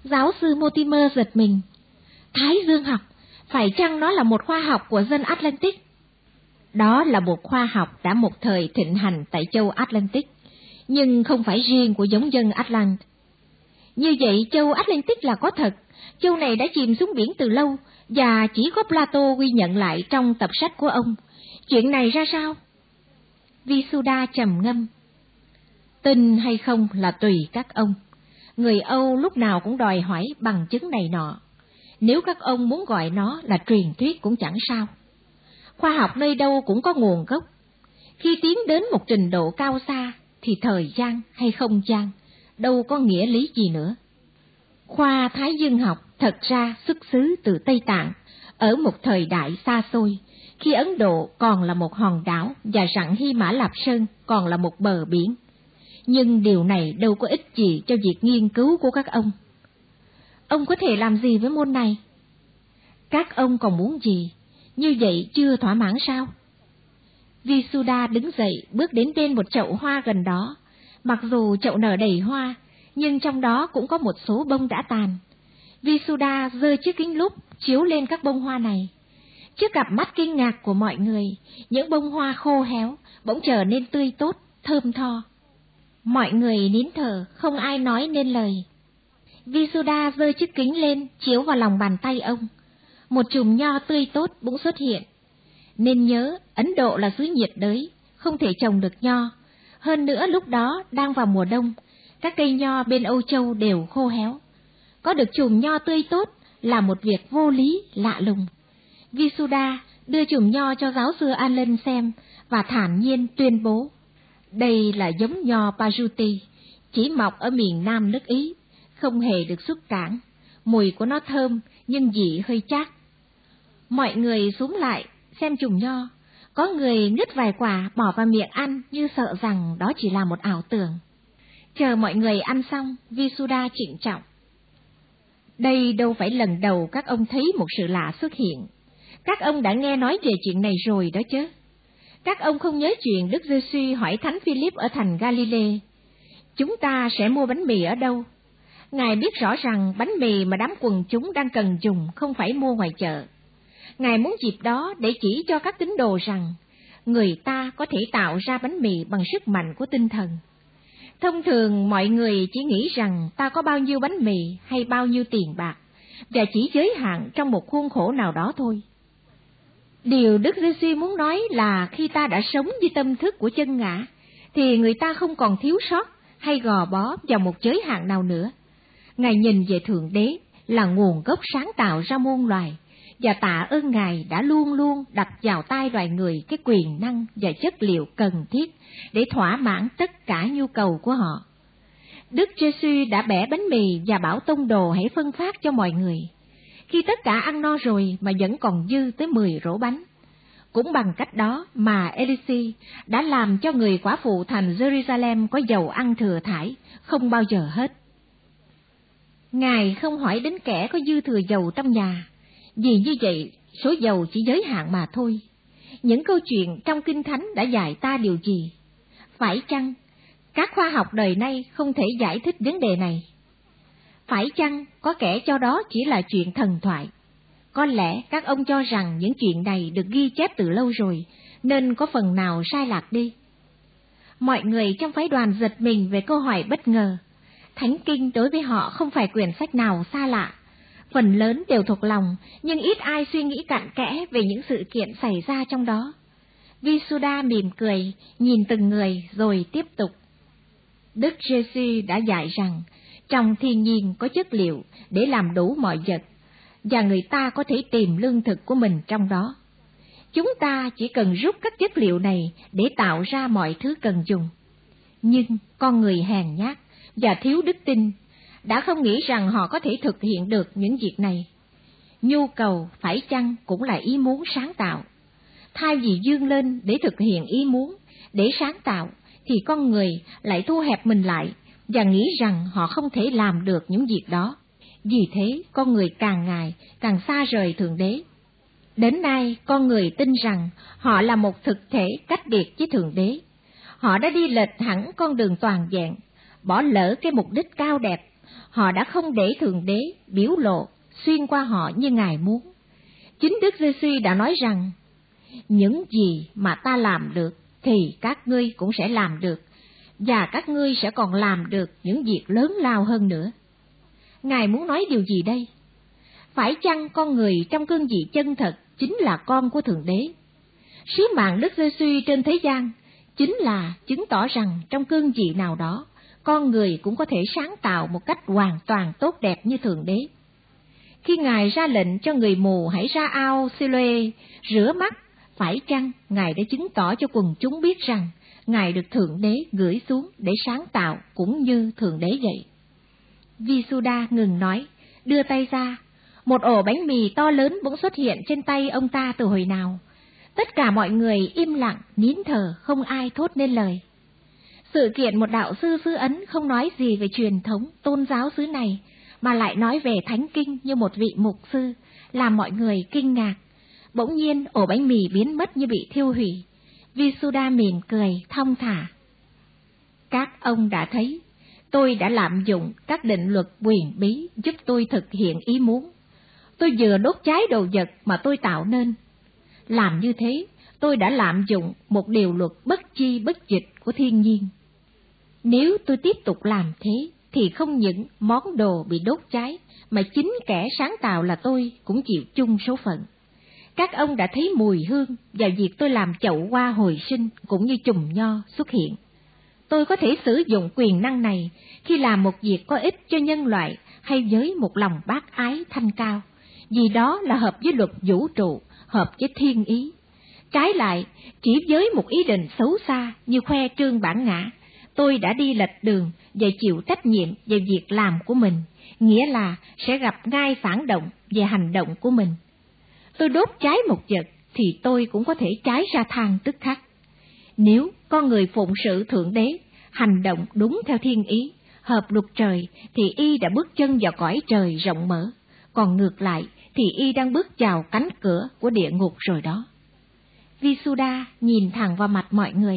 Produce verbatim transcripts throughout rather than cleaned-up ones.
Giáo sư Mortimer giật mình. Thái dương học, phải chăng nó là một khoa học của dân Atlantic? Đó là một khoa học đã một thời thịnh hành tại châu Atlantic, nhưng không phải riêng của giống dân Atlant. Như vậy châu Atlantic là có thật, châu này đã chìm xuống biển từ lâu, và chỉ có Plato ghi nhận lại trong tập sách của ông. Chuyện này ra sao? Visuddha trầm ngâm. Tin hay không là tùy các ông. Người Âu lúc nào cũng đòi hỏi bằng chứng này nọ. Nếu các ông muốn gọi nó là truyền thuyết cũng chẳng sao. Khoa học nơi đâu cũng có nguồn gốc. Khi tiến đến một trình độ cao xa, thì thời gian hay không gian đâu có nghĩa lý gì nữa. Khoa Thái dương học thật ra xuất xứ từ Tây Tạng, ở một thời đại xa xôi, khi Ấn Độ còn là một hòn đảo và rặng Hy Mã Lạp Sơn còn là một bờ biển. Nhưng điều này đâu có ích gì cho việc nghiên cứu của các ông. Ông có thể làm gì với môn này? Các ông còn muốn gì? Như vậy chưa thỏa mãn sao? Visuddha đứng dậy bước đến bên một chậu hoa gần đó. Mặc dù chậu nở đầy hoa, nhưng trong đó cũng có một số bông đã tàn. Visuddha giơ chiếc kính lúp chiếu lên các bông hoa này. Trước cặp mắt kinh ngạc của mọi người, những bông hoa khô héo bỗng trở nên tươi tốt, thơm tho. Mọi người nín thở, không ai nói nên lời. Visuddha giơ chiếc kính lên chiếu vào lòng bàn tay ông. Một chùm nho tươi tốt bỗng xuất hiện. Nên nhớ, Ấn Độ là xứ nhiệt đới, không thể trồng được nho. Hơn nữa lúc đó đang vào mùa đông, các cây nho bên Âu Châu đều khô héo. Có được chùm nho tươi tốt là một việc vô lý, lạ lùng. Visuddha đưa chùm nho cho giáo sư Allen xem và thản nhiên tuyên bố. Đây là giống nho Pajuti, chỉ mọc ở miền Nam nước Ý, không hề được xuất cảng. Mùi của nó thơm nhưng vị hơi chát. Mọi người xúm lại xem chùm nho, có người ngứt vài quả bỏ vào miệng ăn như sợ rằng đó chỉ là một ảo tưởng. Chờ mọi người ăn xong, Visuddha trịnh trọng. Đây đâu phải lần đầu các ông thấy một sự lạ xuất hiện. Các ông đã nghe nói về chuyện này rồi đó chứ. Các ông không nhớ chuyện Đức Giê-xu hỏi Thánh Philip ở thành Galilee, chúng ta sẽ mua bánh mì ở đâu? Ngài biết rõ rằng bánh mì mà đám quần chúng đang cần dùng không phải mua ngoài chợ. Ngài muốn dịp đó để chỉ cho các tín đồ rằng người ta có thể tạo ra bánh mì bằng sức mạnh của tinh thần. Thông thường mọi người chỉ nghĩ rằng ta có bao nhiêu bánh mì hay bao nhiêu tiền bạc, và chỉ giới hạn trong một khuôn khổ nào đó thôi. Điều Đức Giê-xu muốn nói là khi ta đã sống với tâm thức của chân ngã, thì người ta không còn thiếu sót hay gò bó vào một giới hạn nào nữa. Ngài nhìn về Thượng Đế là nguồn gốc sáng tạo ra muôn loài, và tạ ơn Ngài đã luôn luôn đặt vào tay loài người cái quyền năng và chất liệu cần thiết để thỏa mãn tất cả nhu cầu của họ. Đức Giê-xu đã bẻ bánh mì và bảo tông đồ hãy phân phát cho mọi người. Khi tất cả ăn no rồi mà vẫn còn dư tới mười rổ bánh. Cũng bằng cách đó mà Elysee đã làm cho người quả phụ thành Jerusalem có dầu ăn thừa thãi, không bao giờ hết. Ngài không hỏi đến kẻ có dư thừa dầu trong nhà, vì như vậy số dầu chỉ giới hạn mà thôi. Những câu chuyện trong Kinh Thánh đã dạy ta điều gì? Phải chăng các khoa học đời nay không thể giải thích vấn đề này? Phải chăng có kẻ cho đó chỉ là chuyện thần thoại? Có lẽ các ông cho rằng những chuyện này được ghi chép từ lâu rồi, nên có phần nào sai lạc đi. Mọi người trong phái đoàn giật mình về câu hỏi bất ngờ. Thánh Kinh đối với họ không phải quyển sách nào xa lạ. Phần lớn đều thuộc lòng, nhưng ít ai suy nghĩ cặn kẽ về những sự kiện xảy ra trong đó. Visuddha mỉm cười, nhìn từng người rồi tiếp tục. Đức Giê-xu đã dạy rằng, trong thiên nhiên có chất liệu để làm đủ mọi vật, và người ta có thể tìm lương thực của mình trong đó. Chúng ta chỉ cần rút các chất liệu này để tạo ra mọi thứ cần dùng. Nhưng con người hèn nhát và thiếu đức tin đã không nghĩ rằng họ có thể thực hiện được những việc này. Nhu cầu phải chăng cũng là ý muốn sáng tạo. Thay vì vươn lên để thực hiện ý muốn, để sáng tạo, thì con người lại thu hẹp mình lại và nghĩ rằng họ không thể làm được những việc đó. Vì thế, con người càng ngày càng xa rời Thượng Đế. Đến nay, con người tin rằng họ là một thực thể cách biệt với Thượng Đế. Họ đã đi lệch hẳn con đường toàn vẹn, bỏ lỡ cái mục đích cao đẹp họ đã không để Thượng Đế biểu lộ xuyên qua họ như Ngài muốn. Chính Đức Giê-xu đã nói rằng, những gì mà ta làm được thì các ngươi cũng sẽ làm được, và các ngươi sẽ còn làm được những việc lớn lao hơn nữa. Ngài muốn nói điều gì đây? Phải chăng con người trong cương vị chân thật chính là con của Thượng Đế? Sứ mạng Đức Giê-xu trên thế gian chính là chứng tỏ rằng trong cương vị nào đó, con người cũng có thể sáng tạo một cách hoàn toàn tốt đẹp như Thượng Đế. Khi Ngài ra lệnh cho người mù hãy ra ao Siloe rửa mắt, phải chăng Ngài đã chứng tỏ cho quần chúng biết rằng Ngài được Thượng Đế gửi xuống để sáng tạo cũng như Thượng Đế vậy? Vi-su-đa ngừng nói, đưa tay ra. Một ổ bánh mì to lớn bỗng xuất hiện trên tay ông ta từ hồi nào. Tất cả mọi người im lặng, nín thở, không ai thốt nên lời. Sự kiện một đạo sư xứ Ấn không nói gì về truyền thống tôn giáo xứ này, mà lại nói về thánh kinh như một vị mục sư, làm mọi người kinh ngạc. Bỗng nhiên ổ bánh mì biến mất như bị thiêu hủy. Vi-su-đa mỉm cười, thong thả. Các ông đã thấy, tôi đã lạm dụng các định luật quyền bí giúp tôi thực hiện ý muốn. Tôi vừa đốt cháy đồ vật mà tôi tạo nên. Làm như thế, tôi đã lạm dụng một điều luật bất chi bất dịch của thiên nhiên. Nếu tôi tiếp tục làm thế, thì không những món đồ bị đốt cháy, mà chính kẻ sáng tạo là tôi cũng chịu chung số phận. Các ông đã thấy mùi hương và việc tôi làm chậu hoa hồi sinh cũng như chùm nho xuất hiện. Tôi có thể sử dụng quyền năng này khi làm một việc có ích cho nhân loại hay với một lòng bác ái thanh cao, vì đó là hợp với luật vũ trụ, hợp với thiên ý. Trái lại, chỉ với một ý định xấu xa như khoe trương bản ngã, tôi đã đi lệch đường và chịu trách nhiệm về việc làm của mình, nghĩa là sẽ gặp ngay phản động về hành động của mình. Tôi đốt cháy một vật thì tôi cũng có thể cháy ra than tức khắc. Nếu con người phụng sự Thượng Đế, hành động đúng theo thiên ý, hợp luật trời, thì y đã bước chân vào cõi trời rộng mở, còn ngược lại thì y đang bước vào cánh cửa của địa ngục rồi đó. Vi-su-đa nhìn thẳng vào mặt mọi người.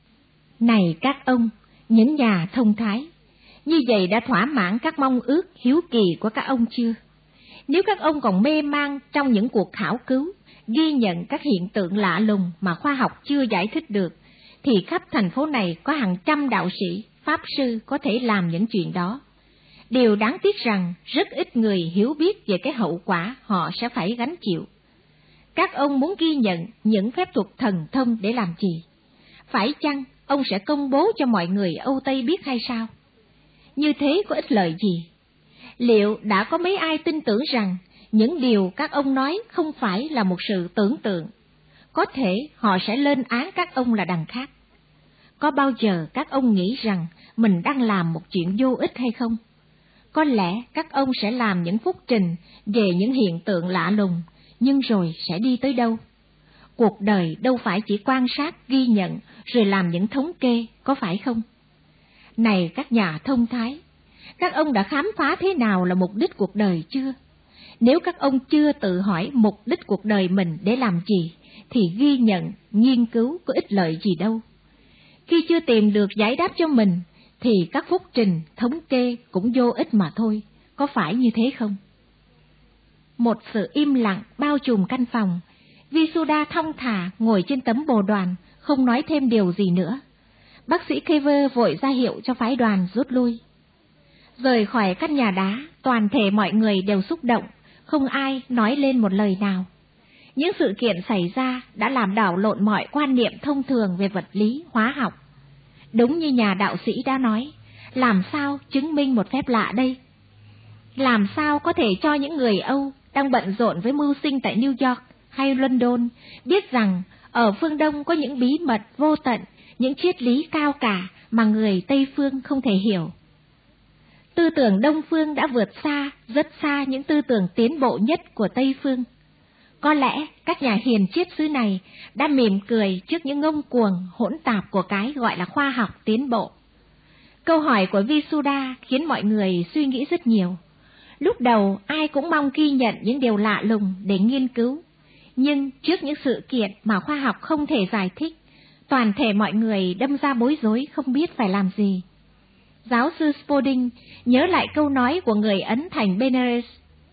Này các ông, những nhà thông thái, như vậy đã thỏa mãn các mong ước hiếu kỳ của các ông chưa? Nếu các ông còn mê man trong những cuộc khảo cứu, ghi nhận các hiện tượng lạ lùng mà khoa học chưa giải thích được, thì khắp thành phố này có hàng trăm đạo sĩ, pháp sư có thể làm những chuyện đó. Điều đáng tiếc rằng rất ít người hiểu biết về cái hậu quả họ sẽ phải gánh chịu. Các ông muốn ghi nhận những phép thuật thần thông để làm gì? Phải chăng ông sẽ công bố cho mọi người Âu Tây biết hay sao? Như thế có ích lợi gì? Liệu đã có mấy ai tin tưởng rằng những điều các ông nói không phải là một sự tưởng tượng? Có thể họ sẽ lên án các ông là đằng khác. Có bao giờ các ông nghĩ rằng mình đang làm một chuyện vô ích hay không? Có lẽ các ông sẽ làm những phúc trình về những hiện tượng lạ lùng, nhưng rồi sẽ đi tới đâu? Cuộc đời đâu phải chỉ quan sát, ghi nhận, rồi làm những thống kê, có phải không? Này các nhà thông thái, các ông đã khám phá thế nào là mục đích cuộc đời chưa? Nếu các ông chưa tự hỏi mục đích cuộc đời mình để làm gì, thì ghi nhận, nghiên cứu có ích lợi gì đâu. Khi chưa tìm được giải đáp cho mình, thì các phúc trình, thống kê cũng vô ích mà thôi, có phải như thế không? Một sự im lặng bao trùm căn phòng. Vi-su-đa thong thả ngồi trên tấm bồ đoàn, không nói thêm điều gì nữa. Bác sĩ Kever vội ra hiệu cho phái đoàn rút lui. Rời khỏi căn nhà đá, toàn thể mọi người đều xúc động, không ai nói lên một lời nào. Những sự kiện xảy ra đã làm đảo lộn mọi quan niệm thông thường về vật lý, hóa học. Đúng như nhà đạo sĩ đã nói, làm sao chứng minh một phép lạ đây? Làm sao có thể cho những người Âu đang bận rộn với mưu sinh tại New York hay London biết rằng ở phương Đông có những bí mật vô tận, những triết lý cao cả mà người Tây phương không thể hiểu? Tư tưởng Đông phương đã vượt xa, rất xa những tư tưởng tiến bộ nhất của Tây phương. Có lẽ các nhà hiền triết xứ này đã mỉm cười trước những ngông cuồng hỗn tạp của cái gọi là khoa học tiến bộ. Câu hỏi của Vi-su-đa khiến mọi người suy nghĩ rất nhiều. Lúc đầu ai cũng mong ghi nhận những điều lạ lùng để nghiên cứu, nhưng trước những sự kiện mà khoa học không thể giải thích, toàn thể mọi người đâm ra bối rối không biết phải làm gì. Giáo sư Spalding nhớ lại câu nói của người Ấn thành Benares.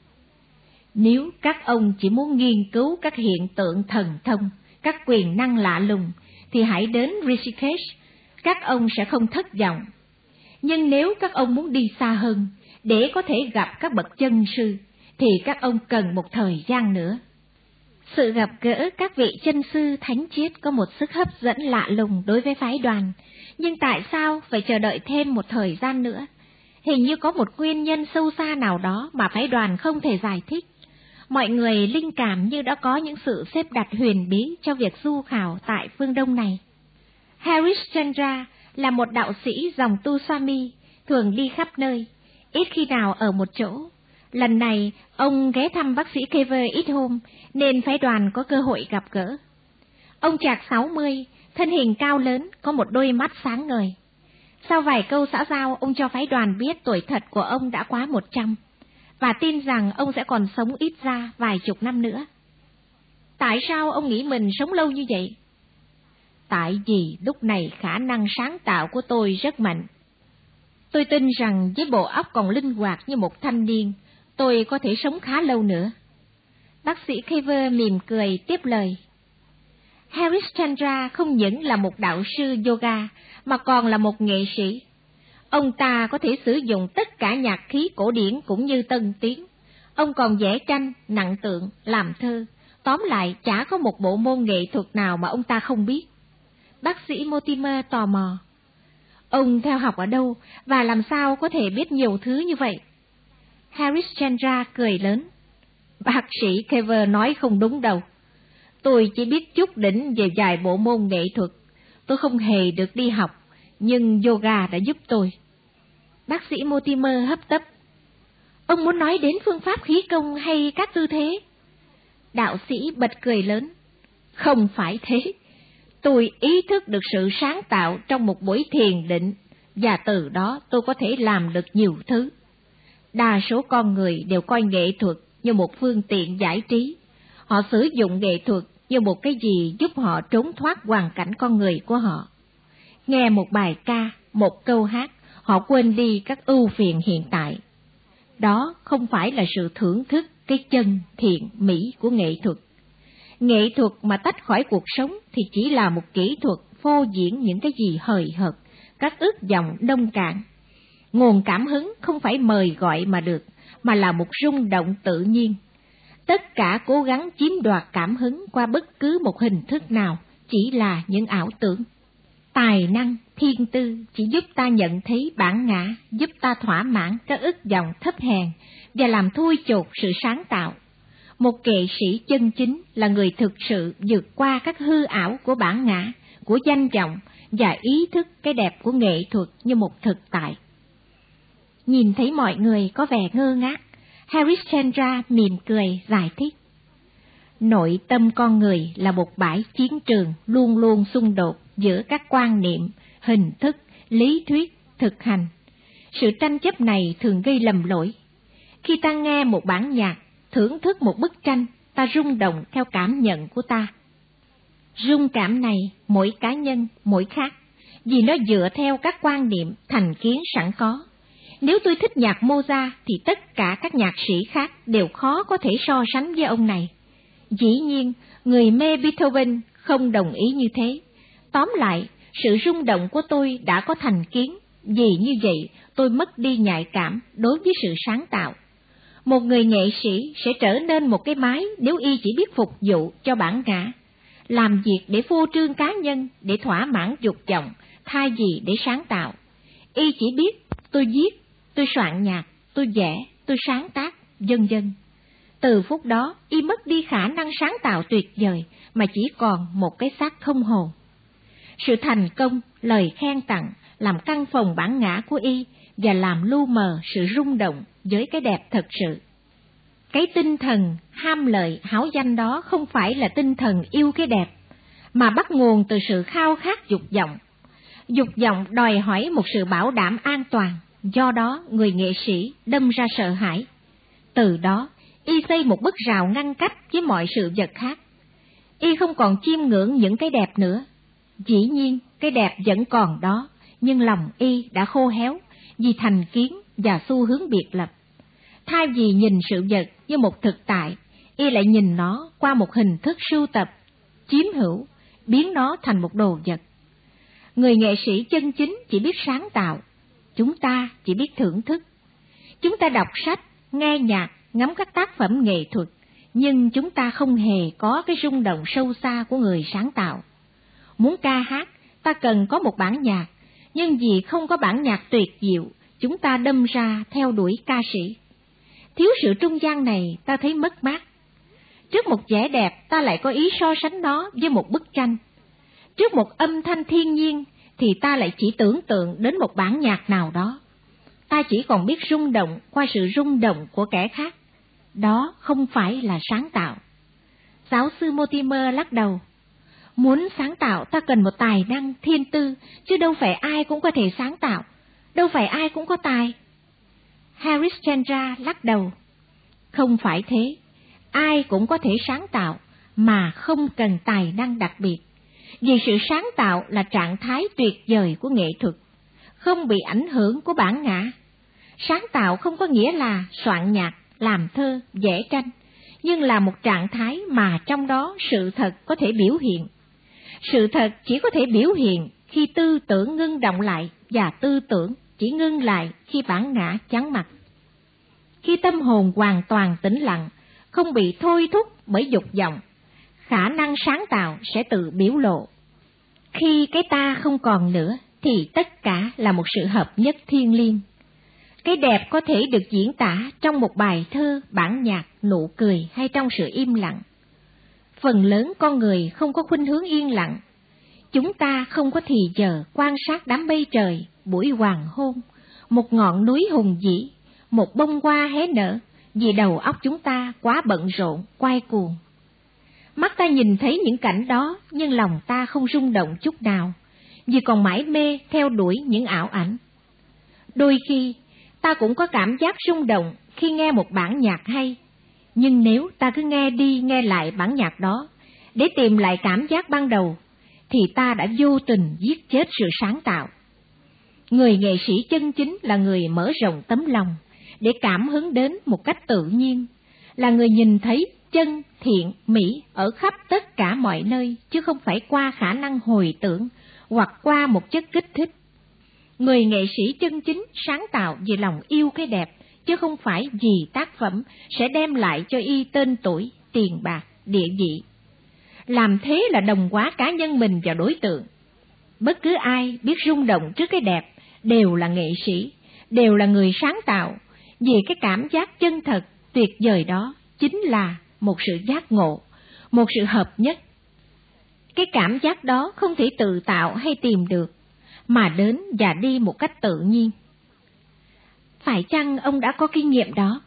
Nếu các ông chỉ muốn nghiên cứu các hiện tượng thần thông, các quyền năng lạ lùng, thì hãy đến Rishikesh, các ông sẽ không thất vọng. Nhưng nếu các ông muốn đi xa hơn, để có thể gặp các bậc chân sư, thì các ông cần một thời gian nữa. Sự gặp gỡ các vị chân sư thánh triết có một sức hấp dẫn lạ lùng đối với phái đoàn, nhưng tại sao phải chờ đợi thêm một thời gian nữa? Hình như có một nguyên nhân sâu xa nào đó mà phái đoàn không thể giải thích. Mọi người linh cảm như đã có những sự xếp đặt huyền bí cho việc du khảo tại phương Đông này. Harishchandra là một đạo sĩ dòng tu Swami, thường đi khắp nơi, ít khi nào ở một chỗ. Lần này, ông ghé thăm bác sĩ Kever ít hôm, nên phái đoàn có cơ hội gặp gỡ. Ông chạc sáu mươi, thân hình cao lớn, có một đôi mắt sáng ngời. Sau vài câu xã giao, ông cho phái đoàn biết tuổi thật của ông đã quá một trăm, và tin rằng ông sẽ còn sống ít ra vài chục năm nữa. Tại sao ông nghĩ mình sống lâu như vậy? Tại vì lúc này khả năng sáng tạo của tôi rất mạnh. Tôi tin rằng với bộ óc còn linh hoạt như một thanh niên, tôi có thể sống khá lâu nữa. Bác sĩ Kever mỉm cười tiếp lời. Harishchandra không những là một đạo sư yoga, mà còn là một nghệ sĩ. Ông ta có thể sử dụng tất cả nhạc khí cổ điển cũng như tân tiến. Ông còn vẽ tranh, nặng tượng, làm thơ. Tóm lại, chả có một bộ môn nghệ thuật nào mà ông ta không biết. Bác sĩ Mortimer tò mò. Ông theo học ở đâu và làm sao có thể biết nhiều thứ như vậy? Harishchandra cười lớn. Bác sĩ Kever nói không đúng đâu. Tôi chỉ biết chút đỉnh về vài bộ môn nghệ thuật. Tôi không hề được đi học, nhưng yoga đã giúp tôi. Bác sĩ Mortimer hấp tấp. Ông muốn nói đến phương pháp khí công hay các tư thế? Đạo sĩ bật cười lớn. Không phải thế. Tôi ý thức được sự sáng tạo trong một buổi thiền định, và từ đó tôi có thể làm được nhiều thứ. Đa số con người đều coi nghệ thuật như một phương tiện giải trí. Họ sử dụng nghệ thuật như một cái gì giúp họ trốn thoát hoàn cảnh con người của họ. Nghe một bài ca, một câu hát, họ quên đi các ưu phiền hiện tại. Đó không phải là sự thưởng thức cái chân thiện mỹ của nghệ thuật. Nghệ thuật mà tách khỏi cuộc sống thì chỉ là một kỹ thuật phô diễn những cái gì hời hợt, các ước vọng nông cạn. Nguồn cảm hứng không phải mời gọi mà được, mà là một rung động tự nhiên. Tất cả cố gắng chiếm đoạt cảm hứng qua bất cứ một hình thức nào chỉ là những ảo tưởng. Tài năng, thiên tư chỉ giúp ta nhận thấy bản ngã, giúp ta thỏa mãn các ước vọng thấp hèn và làm thui chột sự sáng tạo. Một nghệ sĩ chân chính là người thực sự vượt qua các hư ảo của bản ngã, của danh vọng và ý thức cái đẹp của nghệ thuật như một thực tại. Nhìn thấy mọi người có vẻ ngơ ngác, Harishchandra mỉm cười giải thích. Nội tâm con người là một bãi chiến trường luôn luôn xung đột giữa các quan niệm, hình thức, lý thuyết, thực hành. Sự tranh chấp này thường gây lầm lỗi. Khi ta nghe một bản nhạc, thưởng thức một bức tranh, ta rung động theo cảm nhận của ta. Rung cảm này, mỗi cá nhân, mỗi khác, vì nó dựa theo các quan niệm, thành kiến sẵn có. Nếu tôi thích nhạc Mozart thì tất cả các nhạc sĩ khác đều khó có thể so sánh với ông này. Dĩ nhiên, người mê Beethoven không đồng ý như thế. Tóm lại, sự rung động của tôi đã có thành kiến, vì như vậy tôi mất đi nhạy cảm đối với sự sáng tạo. Một người nghệ sĩ sẽ trở nên một cái máy nếu y chỉ biết phục vụ cho bản ngã, làm việc để phô trương cá nhân, để thỏa mãn dục vọng, thay vì để sáng tạo. Y chỉ biết tôi viết, tôi soạn nhạc, tôi vẽ, tôi sáng tác, vân vân. Từ phút đó, y mất đi khả năng sáng tạo tuyệt vời, mà chỉ còn một cái xác không hồn. Sự thành công, lời khen tặng, làm căng phồng bản ngã của y và làm lu mờ sự rung động với cái đẹp thật sự. Cái tinh thần ham lợi háo danh đó không phải là tinh thần yêu cái đẹp, mà bắt nguồn từ sự khao khát dục vọng. Dục vọng đòi hỏi một sự bảo đảm an toàn, do đó người nghệ sĩ đâm ra sợ hãi. Từ đó, y xây một bức rào ngăn cách với mọi sự vật khác. Y không còn chiêm ngưỡng những cái đẹp nữa. Dĩ nhiên, cái đẹp vẫn còn đó, nhưng lòng y đã khô héo, vì thành kiến và xu hướng biệt lập. Thay vì nhìn sự vật như một thực tại, y lại nhìn nó qua một hình thức sưu tập, chiếm hữu, biến nó thành một đồ vật. Người nghệ sĩ chân chính chỉ biết sáng tạo, chúng ta chỉ biết thưởng thức. Chúng ta đọc sách, nghe nhạc, ngắm các tác phẩm nghệ thuật, nhưng chúng ta không hề có cái rung động sâu xa của người sáng tạo. Muốn ca hát, ta cần có một bản nhạc, nhưng vì không có bản nhạc tuyệt diệu, chúng ta đâm ra theo đuổi ca sĩ. Thiếu sự trung gian này, ta thấy mất mát. Trước một vẻ đẹp, ta lại có ý so sánh nó với một bức tranh. Trước một âm thanh thiên nhiên, thì ta lại chỉ tưởng tượng đến một bản nhạc nào đó. Ta chỉ còn biết rung động qua sự rung động của kẻ khác. Đó không phải là sáng tạo. Giáo sư Mortimer lắc đầu. Muốn sáng tạo ta cần một tài năng thiên tư, chứ đâu phải ai cũng có thể sáng tạo, đâu phải ai cũng có tài. Harishchandra lắc đầu. Không phải thế, ai cũng có thể sáng tạo mà không cần tài năng đặc biệt, vì sự sáng tạo là trạng thái tuyệt vời của nghệ thuật, không bị ảnh hưởng của bản ngã. Sáng tạo không có nghĩa là soạn nhạc, làm thơ, vẽ tranh, nhưng là một trạng thái mà trong đó sự thật có thể biểu hiện. Sự thật chỉ có thể biểu hiện khi tư tưởng ngưng động lại, và tư tưởng chỉ ngưng lại khi bản ngã chắn mặt. Khi tâm hồn hoàn toàn tĩnh lặng, không bị thôi thúc bởi dục vọng, khả năng sáng tạo sẽ tự biểu lộ. Khi cái ta không còn nữa, thì tất cả là một sự hợp nhất thiêng liêng. Cái đẹp có thể được diễn tả trong một bài thơ, bản nhạc, nụ cười hay trong sự im lặng. Phần lớn con người không có khuynh hướng yên lặng. Chúng ta không có thì giờ quan sát đám mây trời, buổi hoàng hôn, một ngọn núi hùng vĩ, một bông hoa hé nở, vì đầu óc chúng ta quá bận rộn, quay cuồng. Mắt ta nhìn thấy những cảnh đó, nhưng lòng ta không rung động chút nào, vì còn mãi mê theo đuổi những ảo ảnh. Đôi khi, ta cũng có cảm giác rung động khi nghe một bản nhạc hay, nhưng nếu ta cứ nghe đi nghe lại bản nhạc đó, để tìm lại cảm giác ban đầu, thì ta đã vô tình giết chết sự sáng tạo. Người nghệ sĩ chân chính là người mở rộng tấm lòng, để cảm hứng đến một cách tự nhiên, là người nhìn thấy chân, thiện, mỹ ở khắp tất cả mọi nơi, chứ không phải qua khả năng hồi tưởng hoặc qua một chất kích thích. Người nghệ sĩ chân chính sáng tạo vì lòng yêu cái đẹp, chứ không phải vì tác phẩm sẽ đem lại cho y tên tuổi, tiền bạc, địa vị. Làm thế là đồng hóa cá nhân mình và đối tượng. Bất cứ ai biết rung động trước cái đẹp đều là nghệ sĩ, đều là người sáng tạo, vì cái cảm giác chân thật, tuyệt vời đó chính là một sự giác ngộ, một sự hợp nhất. Cái cảm giác đó không thể tự tạo hay tìm được, mà đến và đi một cách tự nhiên. Phải chăng ông đã có kinh nghiệm đó?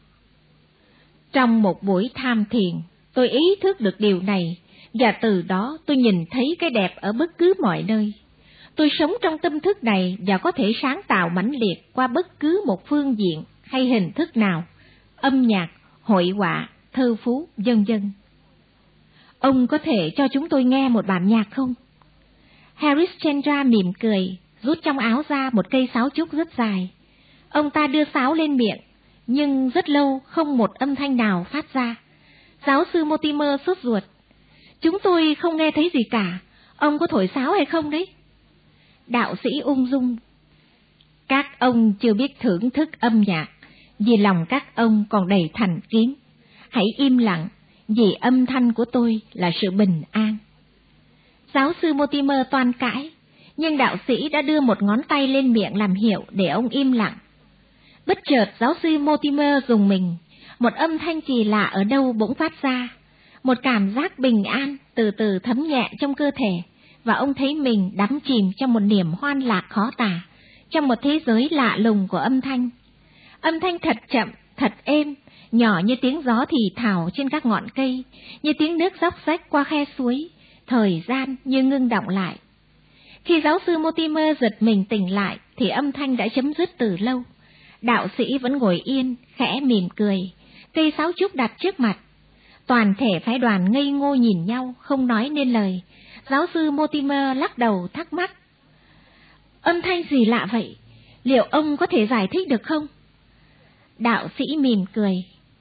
Trong một buổi tham thiền, tôi ý thức được điều này, và từ đó tôi nhìn thấy cái đẹp ở bất cứ mọi nơi. Tôi sống trong tâm thức này và có thể sáng tạo mãnh liệt qua bất cứ một phương diện hay hình thức nào, âm nhạc, hội họa, thơ phú, vân vân. Ông có thể cho chúng tôi nghe một bản nhạc không? Harishchandra mỉm cười, rút trong áo ra một cây sáo trúc rất dài. Ông ta đưa sáo lên miệng, nhưng rất lâu không một âm thanh nào phát ra. Giáo sư Mortimer sốt ruột. Chúng tôi không nghe thấy gì cả, ông có thổi sáo hay không đấy? Đạo sĩ ung dung. Các ông chưa biết thưởng thức âm nhạc, vì lòng các ông còn đầy thành kiến. Hãy im lặng, vì âm thanh của tôi là sự bình an. Giáo sư Mortimer toan cãi, nhưng đạo sĩ đã đưa một ngón tay lên miệng làm hiệu để ông im lặng. Bất chợt giáo sư Mortimer rùng mình, một âm thanh kỳ lạ ở đâu bỗng phát ra, một cảm giác bình an từ từ thấm nhẹ trong cơ thể, và ông thấy mình đắm chìm trong một niềm hoan lạc khó tả, trong một thế giới lạ lùng của âm thanh. Âm thanh thật chậm, thật êm, nhỏ như tiếng gió thì thào trên các ngọn cây, như tiếng nước róc rách qua khe suối, thời gian như ngưng đọng lại. Khi giáo sư Mortimer giật mình tỉnh lại, thì âm thanh đã chấm dứt từ lâu. Đạo sĩ vẫn ngồi yên, khẽ mỉm cười, cây sáo trúc đặt trước mặt. Toàn thể phái đoàn ngây ngô nhìn nhau, không nói nên lời. Giáo sư Mortimer lắc đầu thắc mắc. Âm thanh gì lạ vậy? Liệu ông có thể giải thích được không? Đạo sĩ mỉm cười.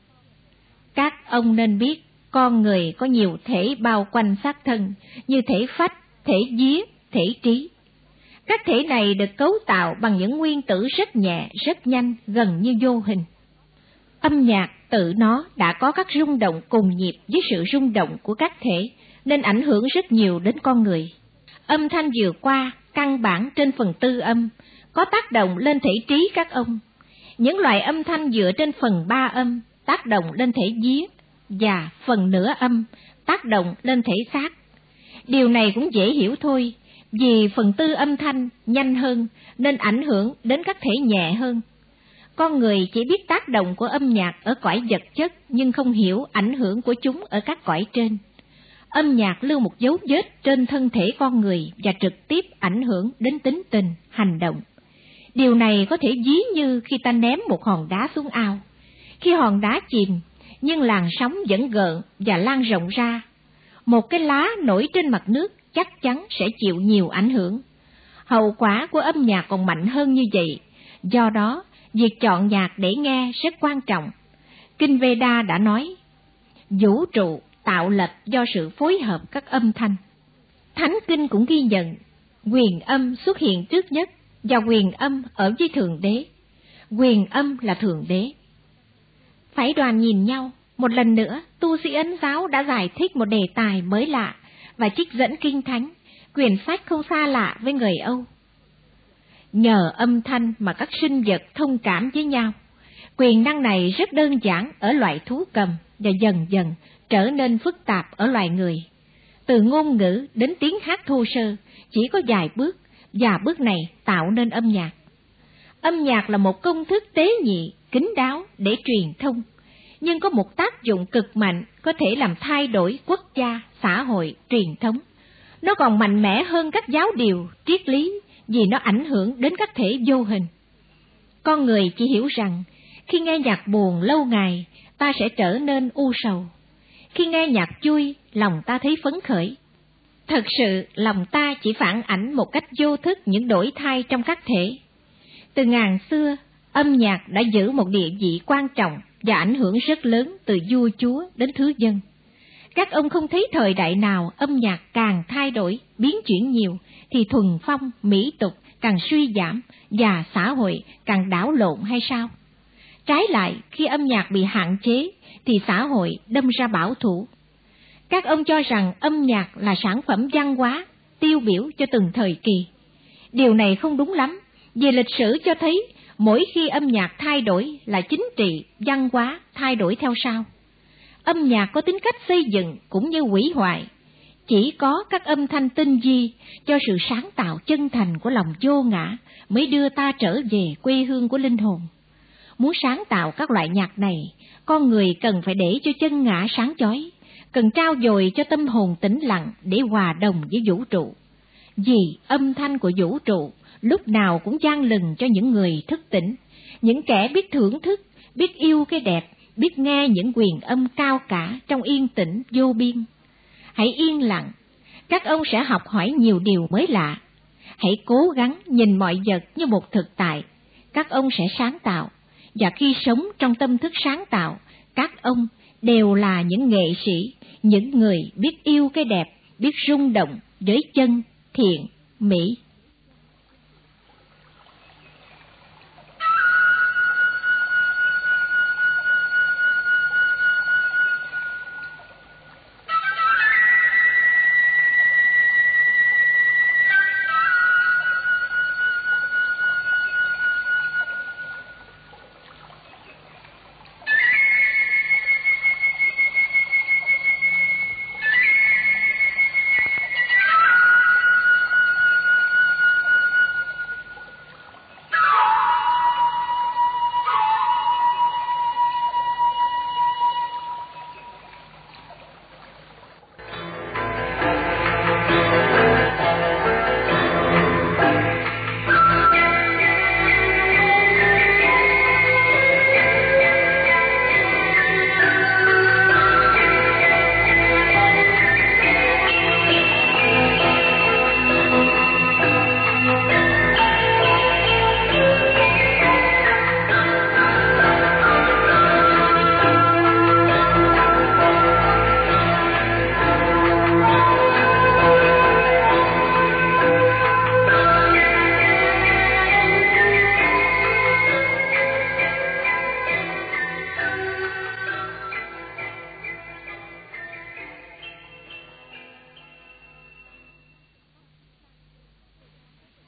Các ông nên biết, con người có nhiều thể bao quanh xác thân, như thể phách, thể vía, thể trí. Các thể này được cấu tạo bằng những nguyên tử rất nhẹ, rất nhanh, gần như vô hình. Âm nhạc tự nó đã có các rung động cùng nhịp với sự rung động của các thể, nên ảnh hưởng rất nhiều đến con người. Âm thanh vừa qua, căn bản trên phần tư âm, có tác động lên thể trí các ông. Những loại âm thanh dựa trên phần ba âm, tác động lên thể vía, và phần nửa âm, tác động lên thể xác. Điều này cũng dễ hiểu thôi, vì phần tư âm thanh nhanh hơn nên ảnh hưởng đến các thể nhẹ hơn. Con người chỉ biết tác động của âm nhạc ở cõi vật chất, nhưng không hiểu ảnh hưởng của chúng ở các cõi trên. Âm nhạc lưu một dấu vết trên thân thể con người và trực tiếp ảnh hưởng đến tính tình, hành động. Điều này có thể ví như khi ta ném một hòn đá xuống ao. Khi hòn đá chìm, nhưng làn sóng vẫn gợn và lan rộng ra. Một cái lá nổi trên mặt nước chắc chắn sẽ chịu nhiều ảnh hưởng. Hậu quả của âm nhạc còn mạnh hơn như vậy. Do đó, việc chọn nhạc để nghe rất quan trọng. Kinh Veda đã nói, vũ trụ tạo lập do sự phối hợp các âm thanh. Thánh Kinh cũng ghi nhận, quyền âm xuất hiện trước nhất, và quyền âm ở với Thượng Đế. Quyền âm là Thượng Đế. Phái đoàn nhìn nhau, một lần nữa, tu sĩ Ấn giáo đã giải thích một đề tài mới lạ và trích dẫn Kinh Thánh, quyển sách không xa lạ với người Âu. Nhờ âm thanh mà các sinh vật thông cảm với nhau. Quyền năng này rất đơn giản ở loài thú cầm và dần dần trở nên phức tạp ở loài người. Từ ngôn ngữ đến tiếng hát thô sơ, chỉ có vài bước, và bước này tạo nên âm nhạc. Âm nhạc là một công thức tế nhị, kín đáo để truyền thông, nhưng có một tác dụng cực mạnh có thể làm thay đổi quốc gia, xã hội, truyền thống. Nó còn mạnh mẽ hơn các giáo điều, triết lý, vì nó ảnh hưởng đến các thể vô hình. Con người chỉ hiểu rằng, khi nghe nhạc buồn lâu ngày, ta sẽ trở nên u sầu. Khi nghe nhạc vui, lòng ta thấy phấn khởi. Thật sự, lòng ta chỉ phản ảnh một cách vô thức những đổi thay trong các thể. Từ ngàn xưa, âm nhạc đã giữ một địa vị quan trọng và ảnh hưởng rất lớn từ vua chúa đến thứ dân. Các ông không thấy thời đại nào âm nhạc càng thay đổi, biến chuyển nhiều, thì thuần phong, mỹ tục càng suy giảm và xã hội càng đảo lộn hay sao? Trái lại, khi âm nhạc bị hạn chế, thì xã hội đâm ra bảo thủ. Các ông cho rằng âm nhạc là sản phẩm văn hóa, tiêu biểu cho từng thời kỳ. Điều này không đúng lắm, vì lịch sử cho thấy mỗi khi âm nhạc thay đổi là chính trị, văn hóa thay đổi theo sau. Âm nhạc có tính cách xây dựng cũng như hủy hoại. Chỉ có các âm thanh tinh vi cho sự sáng tạo chân thành của lòng vô ngã mới đưa ta trở về quê hương của linh hồn. Muốn sáng tạo các loại nhạc này, con người cần phải để cho chân ngã sáng chói, cần trao dồi cho tâm hồn tĩnh lặng để hòa đồng với vũ trụ. Vì âm thanh của vũ trụ lúc nào cũng vang lừng cho những người thức tỉnh, những kẻ biết thưởng thức, biết yêu cái đẹp, biết nghe những quyền âm cao cả trong yên tĩnh vô biên. Hãy yên lặng, các ông sẽ học hỏi nhiều điều mới lạ. Hãy cố gắng nhìn mọi vật như một thực tại, các ông sẽ sáng tạo, và khi sống trong tâm thức sáng tạo, các ông đều là những nghệ sĩ, những người biết yêu cái đẹp, biết rung động với chân, thiện, mỹ.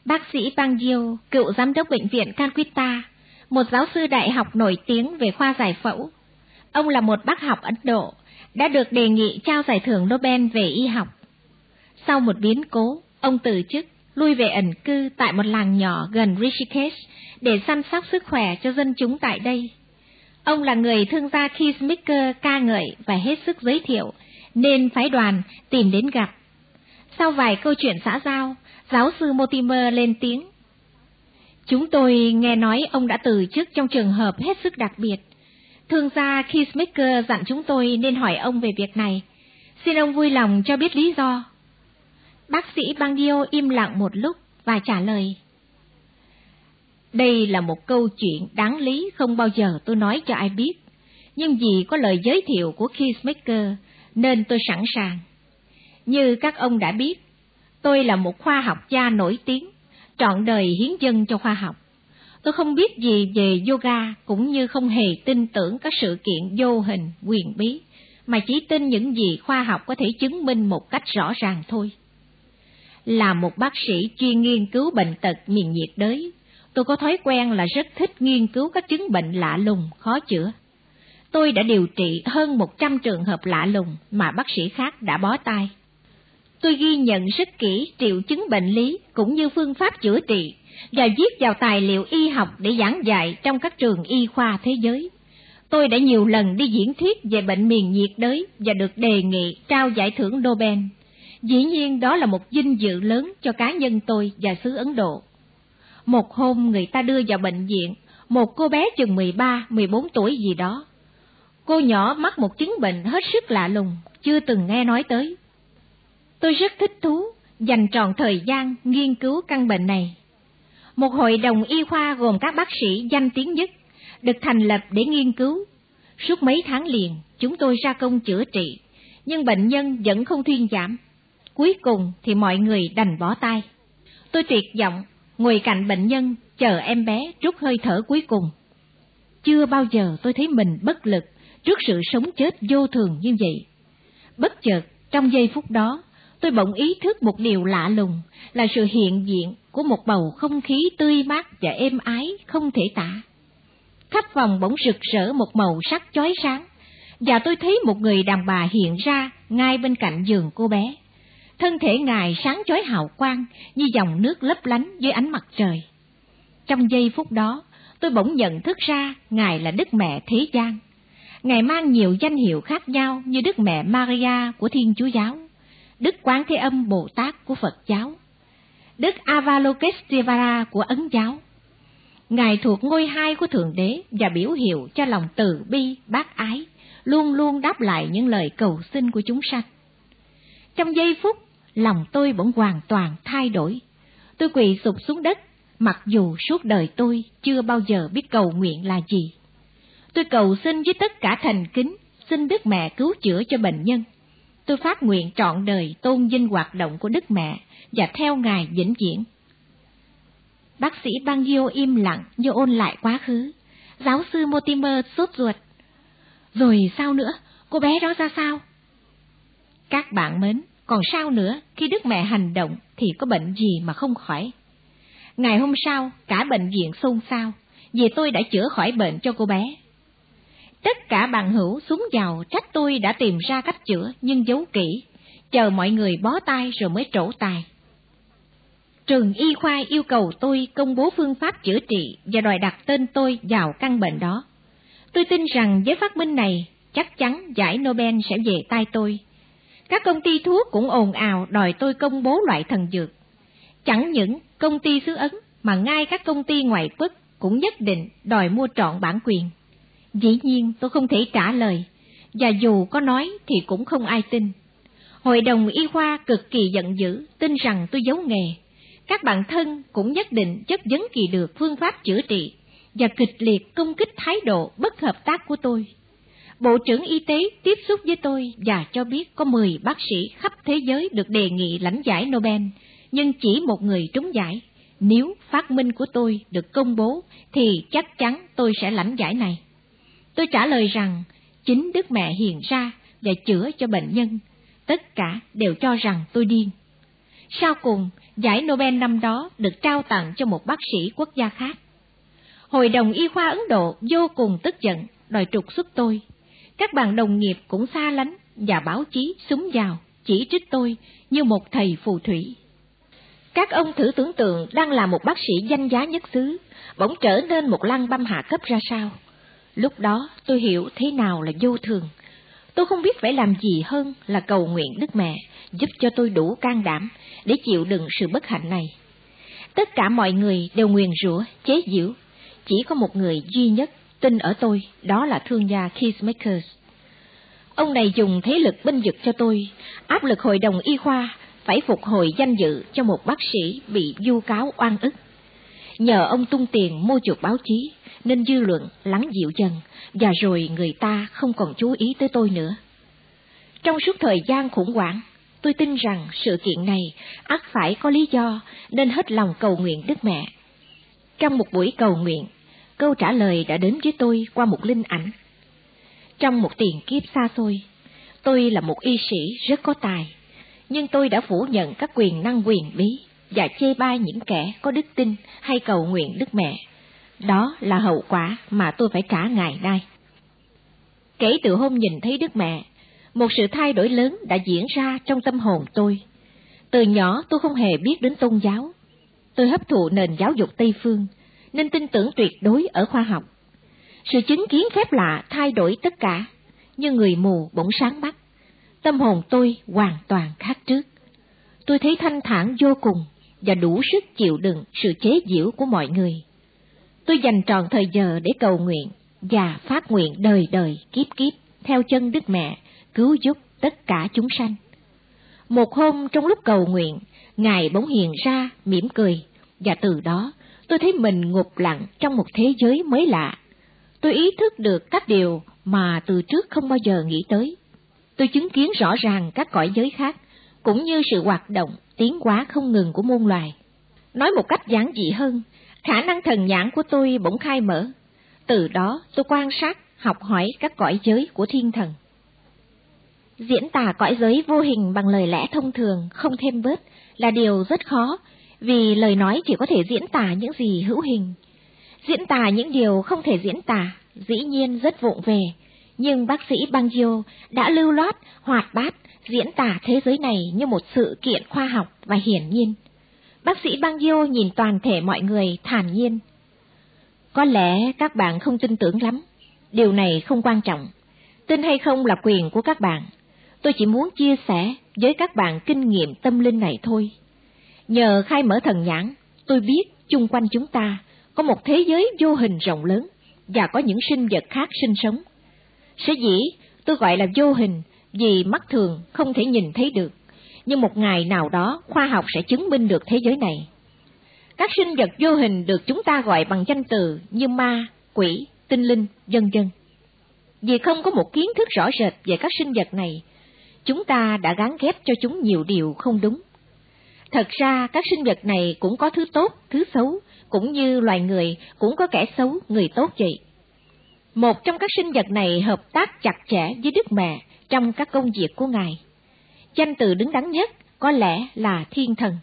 Bác sĩ Bangio, cựu giám đốc bệnh viện Calcutta, một giáo sư đại học nổi tiếng về khoa giải phẫu. Ông là một bác học Ấn Độ, đã được đề nghị trao giải thưởng Nobel về y học. Sau một biến cố, ông từ chức, lui về ẩn cư tại một làng nhỏ gần Rishikesh để săn sóc sức khỏe cho dân chúng tại đây. Ông là người thương gia Keith Maker ca ngợi và hết sức giới thiệu, nên phái đoàn tìm đến gặp. Sau vài câu chuyện xã giao, giáo sư Mortimer lên tiếng. Chúng tôi nghe nói ông đã từ chức trong trường hợp hết sức đặc biệt. Thương gia Keith Maker dặn chúng tôi nên hỏi ông về việc này. Xin ông vui lòng cho biết lý do. Bác sĩ Bangio im lặng một lúc và trả lời. Đây là một câu chuyện đáng lý không bao giờ tôi nói cho ai biết, nhưng vì có lời giới thiệu của Keith Maker nên tôi sẵn sàng. Như các ông đã biết, tôi là một khoa học gia nổi tiếng, trọn đời hiến dâng cho khoa học. Tôi không biết gì về yoga cũng như không hề tin tưởng các sự kiện vô hình, quyền bí, mà chỉ tin những gì khoa học có thể chứng minh một cách rõ ràng thôi. Là một bác sĩ chuyên nghiên cứu bệnh tật miền nhiệt đới, tôi có thói quen là rất thích nghiên cứu các chứng bệnh lạ lùng, khó chữa. Tôi đã điều trị hơn một trăm trường hợp lạ lùng mà bác sĩ khác đã bó tay. Tôi ghi nhận rất kỹ triệu chứng bệnh lý cũng như phương pháp chữa trị và viết vào tài liệu y học để giảng dạy trong các trường y khoa thế giới. Tôi đã nhiều lần đi diễn thuyết về bệnh miền nhiệt đới và được đề nghị trao giải thưởng Nobel. Dĩ nhiên đó là một vinh dự lớn cho cá nhân tôi và xứ Ấn Độ. Một hôm người ta đưa vào bệnh viện một cô bé chừng mười ba, mười bốn tuổi gì đó. Cô nhỏ mắc một chứng bệnh hết sức lạ lùng, chưa từng nghe nói tới. Tôi rất thích thú, dành trọn thời gian nghiên cứu căn bệnh này. Một hội đồng y khoa gồm các bác sĩ danh tiếng nhất, được thành lập để nghiên cứu. Suốt mấy tháng liền, chúng tôi ra công chữa trị, nhưng bệnh nhân vẫn không thuyên giảm. Cuối cùng thì mọi người đành bỏ tay. Tôi tuyệt vọng, ngồi cạnh bệnh nhân, chờ em bé trút hơi thở cuối cùng. Chưa bao giờ tôi thấy mình bất lực trước sự sống chết vô thường như vậy. Bất chợt, trong giây phút đó, tôi bỗng ý thức một điều lạ lùng, là sự hiện diện của một bầu không khí tươi mát và êm ái không thể tả. Khắp phòng bỗng rực rỡ một màu sắc chói sáng, và tôi thấy một người đàn bà hiện ra ngay bên cạnh giường cô bé. Thân thể ngài sáng chói hào quang như dòng nước lấp lánh dưới ánh mặt trời. Trong giây phút đó, tôi bỗng nhận thức ra ngài là Đức Mẹ Thế Gian. Ngài mang nhiều danh hiệu khác nhau như Đức Mẹ Maria của Thiên Chúa Giáo, Đức Quán Thế Âm Bồ Tát của Phật Giáo, Đức Avalokiteshvara của Ấn Giáo. Ngài thuộc ngôi hai của Thượng Đế và biểu hiệu cho lòng từ bi, bác ái, luôn luôn đáp lại những lời cầu xin của chúng sanh. Trong giây phút, lòng tôi bỗng hoàn toàn thay đổi. Tôi quỳ sụp xuống đất, mặc dù suốt đời tôi chưa bao giờ biết cầu nguyện là gì. Tôi cầu xin với tất cả thành kính, xin Đức Mẹ cứu chữa cho bệnh nhân. Tôi phát nguyện trọn đời tôn vinh hoạt động của Đức Mẹ và theo Ngài vĩnh viễn. Bác sĩ Bangio im lặng như ôn lại quá khứ. Giáo sư Mortimer sốt ruột. Rồi sao nữa? Cô bé đó ra sao? Các bạn mến, còn sao nữa, khi Đức Mẹ hành động thì có bệnh gì mà không khỏi. Ngày hôm sau, cả bệnh viện xôn xao, vì tôi đã chữa khỏi bệnh cho cô bé. Tất cả bạn hữu xuống vào trách tôi đã tìm ra cách chữa nhưng giấu kỹ, chờ mọi người bó tay rồi mới trổ tài. Trường y khoa yêu cầu tôi công bố phương pháp chữa trị và đòi đặt tên tôi vào căn bệnh đó. Tôi tin rằng với phát minh này, chắc chắn giải Nobel sẽ về tay tôi. Các công ty thuốc cũng ồn ào đòi tôi công bố loại thần dược. Chẳng những công ty xứ Ấn mà ngay các công ty ngoại quốc cũng nhất định đòi mua trọn bản quyền. Dĩ nhiên tôi không thể trả lời, và dù có nói thì cũng không ai tin. Hội đồng y khoa cực kỳ giận dữ, tin rằng tôi giấu nghề. Các bạn thân cũng nhất định chất vấn kỳ được phương pháp chữa trị, và kịch liệt công kích thái độ bất hợp tác của tôi. Bộ trưởng Y tế tiếp xúc với tôi và cho biết có mười bác sĩ khắp thế giới được đề nghị lãnh giải Nobel, nhưng chỉ một người trúng giải. Nếu phát minh của tôi được công bố thì chắc chắn tôi sẽ lãnh giải này. Tôi trả lời rằng chính Đức Mẹ hiện ra và chữa cho bệnh nhân. Tất cả đều cho rằng tôi điên. Sau cùng, giải Nobel năm đó được trao tặng cho một bác sĩ quốc gia khác. Hội đồng Y khoa Ấn Độ vô cùng tức giận, đòi trục xuất tôi. Các bạn đồng nghiệp cũng xa lánh và báo chí xúm vào, chỉ trích tôi như một thầy phù thủy. Các ông thử tưởng tượng đang là một bác sĩ danh giá nhất xứ, bỗng trở nên một lăng băm hạ cấp ra sao. Lúc đó tôi hiểu thế nào là vô thường. Tôi không biết phải làm gì hơn là cầu nguyện Đức Mẹ giúp cho tôi đủ can đảm để chịu đựng sự bất hạnh này. Tất cả mọi người đều nguyền rủa, chế giễu. Chỉ có một người duy nhất tin ở tôi, đó là thương gia Keithmakers. Ông này dùng thế lực bênh vực cho tôi, áp lực hội đồng y khoa phải phục hồi danh dự cho một bác sĩ bị vu cáo oan ức. Nhờ ông tung tiền mua chuộc báo chí, nên dư luận lắng dịu dần, và rồi người ta không còn chú ý tới tôi nữa. Trong suốt thời gian khủng hoảng, tôi tin rằng sự kiện này ắt phải có lý do, nên hết lòng cầu nguyện Đức Mẹ. Trong một buổi cầu nguyện, câu trả lời đã đến với tôi qua một linh ảnh. Trong một tiền kiếp xa xôi, tôi là một y sĩ rất có tài, nhưng tôi đã phủ nhận các quyền năng quyền bí và chê bai những kẻ có đức tin hay cầu nguyện Đức Mẹ. Đó là hậu quả mà tôi phải trả ngày nay. Kể từ hôm nhìn thấy Đức Mẹ, một sự thay đổi lớn đã diễn ra trong tâm hồn tôi. Từ nhỏ tôi không hề biết đến tôn giáo. Tôi hấp thụ nền giáo dục Tây Phương, nên tin tưởng tuyệt đối ở khoa học. Sự chứng kiến phép lạ thay đổi tất cả, như người mù bỗng sáng mắt. Tâm hồn tôi hoàn toàn khác trước. Tôi thấy thanh thản vô cùng và đủ sức chịu đựng sự chế giễu của mọi người. Tôi dành trọn thời giờ để cầu nguyện và phát nguyện đời đời kiếp kiếp theo chân Đức Mẹ cứu giúp tất cả chúng sanh. Một hôm trong lúc cầu nguyện, Ngài bỗng hiện ra mỉm cười, và từ đó tôi thấy mình ngục lặng trong một thế giới mới lạ. Tôi ý thức được các điều mà từ trước không bao giờ nghĩ tới. Tôi chứng kiến rõ ràng các cõi giới khác, cũng như sự hoạt động, tiến hóa không ngừng của muôn loài. Nói một cách giản dị hơn, khả năng thần nhãn của tôi bỗng khai mở. Từ đó tôi quan sát, học hỏi các cõi giới của thiên thần. Diễn tả cõi giới vô hình bằng lời lẽ thông thường, không thêm bớt, là điều rất khó, vì lời nói chỉ có thể diễn tả những gì hữu hình. Diễn tả những điều không thể diễn tả, dĩ nhiên rất vụng về, nhưng bác sĩ Bangio đã lưu loát, hoạt bát, diễn tả thế giới này như một sự kiện khoa học và hiển nhiên. Bác sĩ Bangio nhìn toàn thể mọi người thản nhiên. Có lẽ các bạn không tin tưởng lắm, điều này không quan trọng. Tin hay không là quyền của các bạn. Tôi chỉ muốn chia sẻ với các bạn kinh nghiệm tâm linh này thôi. Nhờ khai mở thần nhãn, tôi biết chung quanh chúng ta có một thế giới vô hình rộng lớn và có những sinh vật khác sinh sống. Sở dĩ tôi gọi là vô hình vì mắt thường không thể nhìn thấy được, nhưng một ngày nào đó khoa học sẽ chứng minh được thế giới này. Các sinh vật vô hình được chúng ta gọi bằng danh từ như ma, quỷ, tinh linh, vân vân. Vì không có một kiến thức rõ rệt về các sinh vật này, chúng ta đã gán ghép cho chúng nhiều điều không đúng. Thật ra các sinh vật này cũng có thứ tốt, thứ xấu, cũng như loài người cũng có kẻ xấu, người tốt vậy. Một trong các sinh vật này hợp tác chặt chẽ với Đức Mẹ trong các công việc của Ngài. Danh từ đứng đắn nhất có lẽ là thiên thần.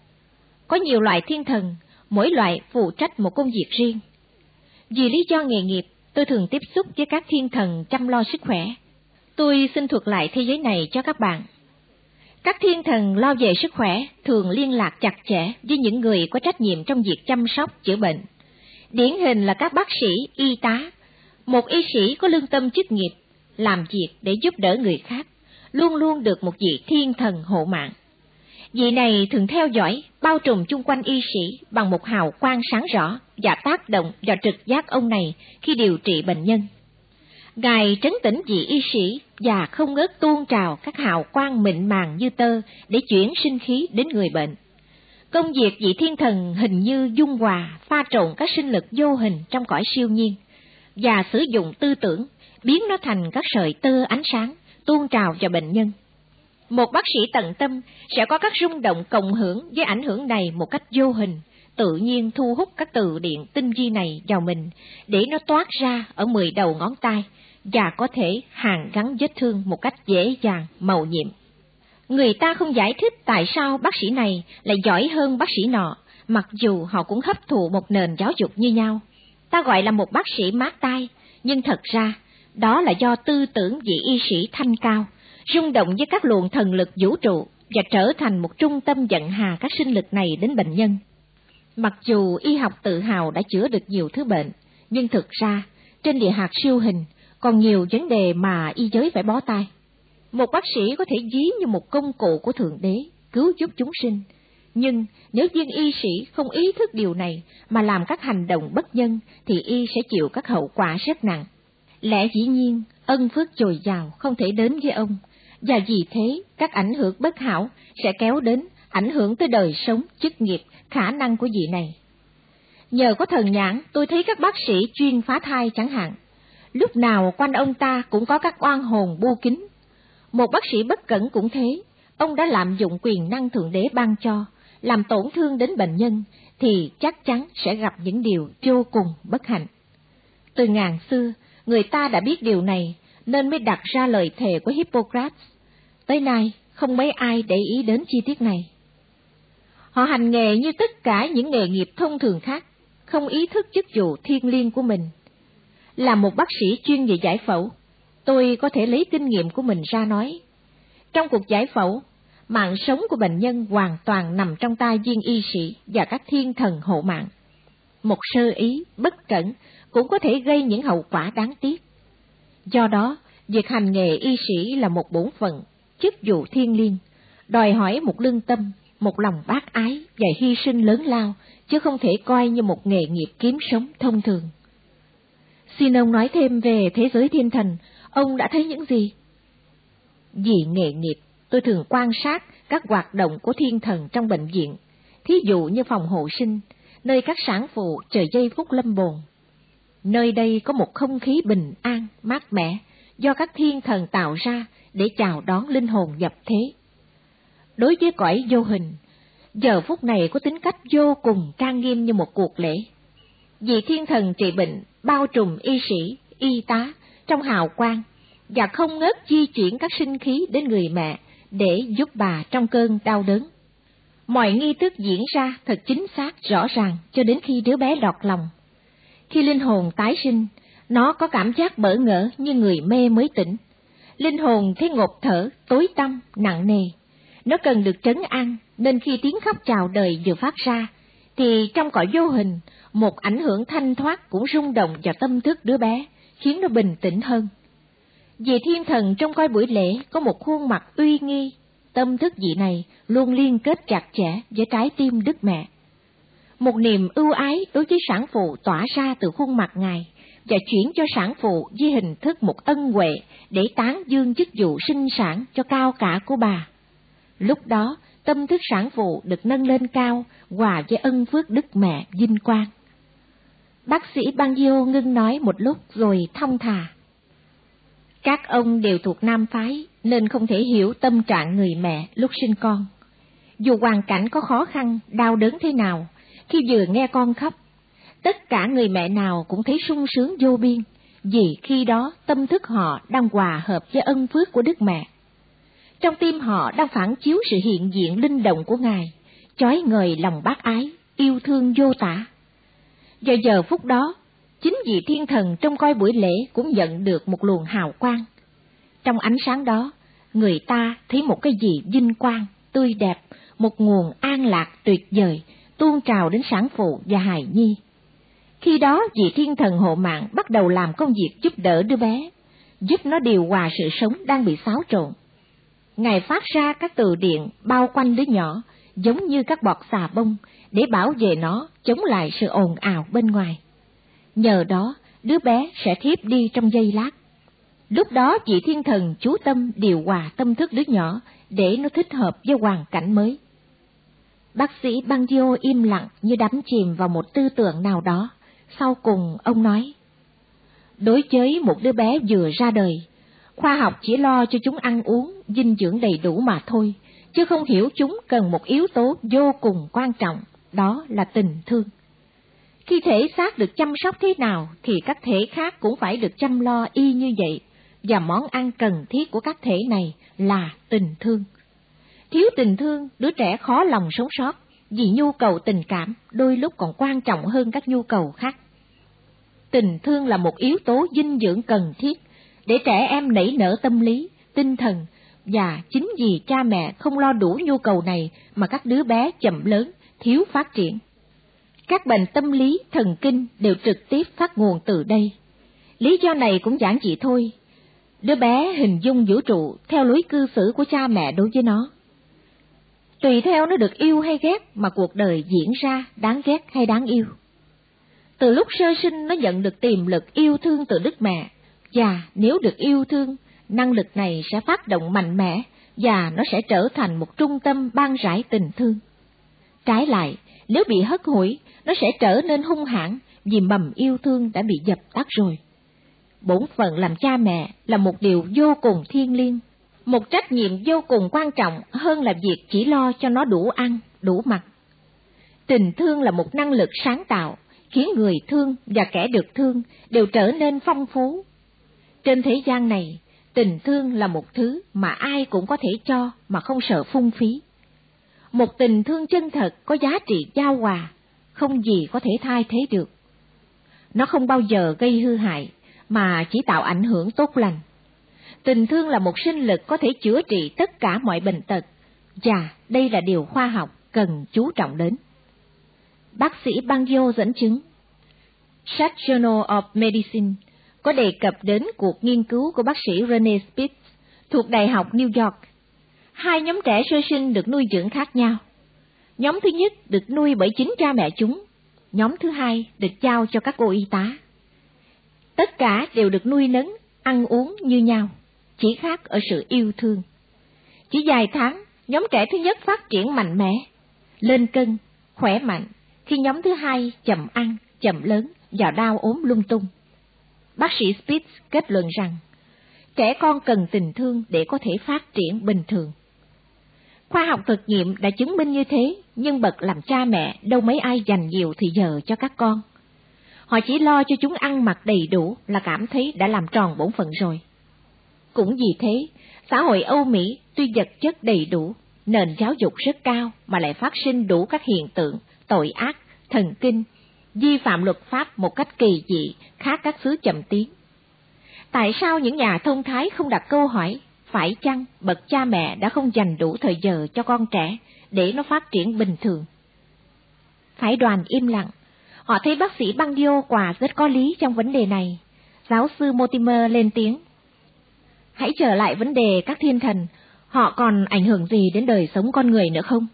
Có nhiều loại thiên thần, mỗi loại phụ trách một công việc riêng. Vì lý do nghề nghiệp, tôi thường tiếp xúc với các thiên thần chăm lo sức khỏe. Tôi xin thuật lại thế giới này cho các bạn. Các thiên thần lo về sức khỏe thường liên lạc chặt chẽ với những người có trách nhiệm trong việc chăm sóc chữa bệnh. Điển hình là các bác sĩ, y tá. Một y sĩ có lương tâm chức nghiệp, làm việc để giúp đỡ người khác, luôn luôn được một vị thiên thần hộ mạng. Vị này thường theo dõi, bao trùm chung quanh y sĩ bằng một hào quang sáng rõ và tác động vào trực giác ông này khi điều trị bệnh nhân. Ngài trấn tĩnh vị y sĩ và không ngớt tuôn trào các hào quang mịn màng như tơ để chuyển sinh khí đến người bệnh. Công việc vị thiên thần hình như dung hòa, pha trộn các sinh lực vô hình trong cõi siêu nhiên, và sử dụng tư tưởng, biến nó thành các sợi tơ ánh sáng, tuôn trào vào bệnh nhân. Một bác sĩ tận tâm sẽ có các rung động cộng hưởng với ảnh hưởng này một cách vô hình, tự nhiên thu hút các từ điện tinh vi này vào mình, để nó toát ra ở mười đầu ngón tay, và có thể hàn gắn vết thương một cách dễ dàng, màu nhiệm. Người ta không giải thích tại sao bác sĩ này lại giỏi hơn bác sĩ nọ, mặc dù họ cũng hấp thụ một nền giáo dục như nhau. Ta gọi là một bác sĩ mát tai, nhưng thật ra đó là do tư tưởng vị y sĩ thanh cao, rung động với các luồng thần lực vũ trụ và trở thành một trung tâm dẫn hà các sinh lực này đến bệnh nhân. Mặc dù y học tự hào đã chữa được nhiều thứ bệnh, nhưng thực ra trên địa hạt siêu hình còn nhiều vấn đề mà y giới phải bó tay. Một bác sĩ có thể ví như một công cụ của Thượng Đế, cứu giúp chúng sinh. Nhưng nếu viên y sĩ không ý thức điều này mà làm các hành động bất nhân, thì y sẽ chịu các hậu quả rất nặng. Lẽ dĩ nhiên, ân phước dồi dào không thể đến với ông, và vì thế các ảnh hưởng bất hảo sẽ kéo đến, ảnh hưởng tới đời sống, chức nghiệp, khả năng của vị này. Nhờ có thần nhãn, tôi thấy các bác sĩ chuyên phá thai chẳng hạn, lúc nào quanh ông ta cũng có các oan hồn bu kín. Một bác sĩ bất cẩn cũng thế, ông đã lạm dụng quyền năng Thượng Đế ban cho, làm tổn thương đến bệnh nhân, thì chắc chắn sẽ gặp những điều vô cùng bất hạnh. Từ ngàn xưa, người ta đã biết điều này, nên mới đặt ra lời thề của Hippocrates. Tới nay, không mấy ai để ý đến chi tiết này. Họ hành nghề như tất cả những nghề nghiệp thông thường khác, không ý thức chức vụ thiêng liêng của mình. Là một bác sĩ chuyên về giải phẫu, tôi có thể lấy kinh nghiệm của mình ra nói. Trong cuộc giải phẫu, mạng sống của bệnh nhân hoàn toàn nằm trong tay viên y sĩ và các thiên thần hộ mạng. Một sơ ý, bất cẩn cũng có thể gây những hậu quả đáng tiếc. Do đó, việc hành nghề y sĩ là một bổn phận, chức vụ thiêng liêng, đòi hỏi một lương tâm, một lòng bác ái và hy sinh lớn lao, chứ không thể coi như một nghề nghiệp kiếm sống thông thường. Xin ông nói thêm về thế giới thiên thần, ông đã thấy những gì? Vì nghề nghiệp, tôi thường quan sát các hoạt động của thiên thần trong bệnh viện, thí dụ như phòng hộ sinh, nơi các sản phụ chờ giây phút lâm bồn. Nơi đây có một không khí bình an, mát mẻ, do các thiên thần tạo ra để chào đón linh hồn nhập thế. Đối với cõi vô hình, giờ phút này có tính cách vô cùng trang nghiêm như một cuộc lễ. Vì thiên thần trị bệnh bao trùm y sĩ, y tá trong hào quang, và không ngớt di chuyển các sinh khí đến người mẹ để giúp bà trong cơn đau đớn. Mọi nghi thức diễn ra thật chính xác, rõ ràng cho đến khi đứa bé đọt lòng. Khi linh hồn tái sinh, nó có cảm giác bỡ ngỡ như người mê mới tỉnh. Linh hồn thấy ngộp thở, tối tăm, nặng nề. Nó cần được trấn an, nên khi tiếng khóc chào đời vừa phát ra, thì trong cõi vô hình, một ảnh hưởng thanh thoát cũng rung động vào tâm thức đứa bé, khiến nó bình tĩnh hơn. Vì thiên thần trong coi buổi lễ có một khuôn mặt uy nghi, tâm thức vị này luôn liên kết chặt chẽ với trái tim Đức Mẹ. Một niềm ưu ái đối với sản phụ tỏa ra từ khuôn mặt Ngài, và chuyển cho sản phụ với hình thức một ân huệ để tán dương chức vụ sinh sản cho cao cả của bà. Lúc đó, tâm thức sản phụ được nâng lên cao, hòa với ân phước Đức Mẹ vinh quang. Bác sĩ Bangio ngưng nói một lúc rồi thong thả. Các ông đều thuộc nam phái, nên không thể hiểu tâm trạng người mẹ lúc sinh con. Dù hoàn cảnh có khó khăn, đau đớn thế nào, khi vừa nghe con khóc, tất cả người mẹ nào cũng thấy sung sướng vô biên, vì khi đó tâm thức họ đang hòa hợp với ân phước của Đức Mẹ. Trong tim họ đang phản chiếu sự hiện diện linh động của Ngài, chói ngời lòng bác ái, yêu thương vô tả. Vào giờ phút đó, chính vị thiên thần trong coi buổi lễ cũng nhận được một luồng hào quang. Trong ánh sáng đó, người ta thấy một cái gì vinh quang, tươi đẹp, một nguồn an lạc tuyệt vời, tuôn trào đến sản phụ và hài nhi. Khi đó, vị thiên thần hộ mạng bắt đầu làm công việc giúp đỡ đứa bé, giúp nó điều hòa sự sống đang bị xáo trộn. Ngài phát ra các từ điện bao quanh đứa nhỏ, giống như các bọt xà bông, để bảo vệ nó chống lại sự ồn ào bên ngoài. Nhờ đó, đứa bé sẽ thiếp đi trong giây lát. Lúc đó vị thiên thần chú tâm điều hòa tâm thức đứa nhỏ để nó thích hợp với hoàn cảnh mới. Bác sĩ Bangio im lặng như đắm chìm vào một tư tưởng nào đó. Sau cùng ông nói, đối với một đứa bé vừa ra đời, khoa học chỉ lo cho chúng ăn uống, dinh dưỡng đầy đủ mà thôi, chứ không hiểu chúng cần một yếu tố vô cùng quan trọng, đó là tình thương. Khi thể xác được chăm sóc thế nào, thì các thể khác cũng phải được chăm lo y như vậy, và món ăn cần thiết của các thể này là tình thương. Thiếu tình thương, đứa trẻ khó lòng sống sót, vì nhu cầu tình cảm đôi lúc còn quan trọng hơn các nhu cầu khác. Tình thương là một yếu tố dinh dưỡng cần thiết để trẻ em nảy nở tâm lý, tinh thần, và chính vì cha mẹ không lo đủ nhu cầu này mà các đứa bé chậm lớn, thiếu phát triển. Các bệnh tâm lý, thần kinh đều trực tiếp phát nguồn từ đây. Lý do này cũng giản dị thôi. Đứa bé hình dung vũ trụ theo lối cư xử của cha mẹ đối với nó. Tùy theo nó được yêu hay ghét mà cuộc đời diễn ra đáng ghét hay đáng yêu. Từ lúc sơ sinh nó nhận được tiềm lực yêu thương từ Đức Mẹ, và nếu được yêu thương, năng lực này sẽ phát động mạnh mẽ và nó sẽ trở thành một trung tâm ban rải tình thương. Trái lại, nếu bị hất hủi, nó sẽ trở nên hung hãn vì mầm yêu thương đã bị dập tắt rồi. Bổn phận làm cha mẹ là một điều vô cùng thiêng liêng, một trách nhiệm vô cùng quan trọng hơn là việc chỉ lo cho nó đủ ăn, đủ mặc. Tình thương là một năng lực sáng tạo, khiến người thương và kẻ được thương đều trở nên phong phú. Trên thế gian này, tình thương là một thứ mà ai cũng có thể cho mà không sợ phung phí. Một tình thương chân thật có giá trị giao hòa, không gì có thể thay thế được. Nó không bao giờ gây hư hại, mà chỉ tạo ảnh hưởng tốt lành. Tình thương là một sinh lực có thể chữa trị tất cả mọi bệnh tật, và đây là điều khoa học cần chú trọng đến. Bác sĩ Bangio dẫn chứng. Sách Journal of Medicine có đề cập đến cuộc nghiên cứu của bác sĩ René Spitz thuộc Đại học New York. Hai nhóm trẻ sơ sinh được nuôi dưỡng khác nhau. Nhóm thứ nhất được nuôi bởi chính cha mẹ chúng, nhóm thứ hai được giao cho các cô y tá. Tất cả đều được nuôi nấng, ăn uống như nhau, chỉ khác ở sự yêu thương. Chỉ vài tháng, nhóm trẻ thứ nhất phát triển mạnh mẽ, lên cân, khỏe mạnh, khi nhóm thứ hai chậm ăn, chậm lớn và đau ốm lung tung. Bác sĩ Spitz kết luận rằng, trẻ con cần tình thương để có thể phát triển bình thường. Khoa học thực nghiệm đã chứng minh như thế, nhưng bậc làm cha mẹ đâu mấy ai dành nhiều thì giờ cho các con. Họ chỉ lo cho chúng ăn mặc đầy đủ là cảm thấy đã làm tròn bổn phận rồi. Cũng vì thế, xã hội Âu Mỹ tuy vật chất đầy đủ, nền giáo dục rất cao mà lại phát sinh đủ các hiện tượng tội ác, thần kinh, vi phạm luật pháp một cách kỳ dị, khác các xứ chậm tiến. Tại sao những nhà thông thái không đặt câu hỏi, phải chăng bậc cha mẹ đã không dành đủ thời giờ cho con trẻ để nó phát triển bình thường? Phái đoàn im lặng, họ thấy bác sĩ Bangio quả rất có lý trong vấn đề này. Giáo sư Mortimer lên tiếng. Hãy trở lại vấn đề các thiên thần, họ còn ảnh hưởng gì đến đời sống con người nữa không?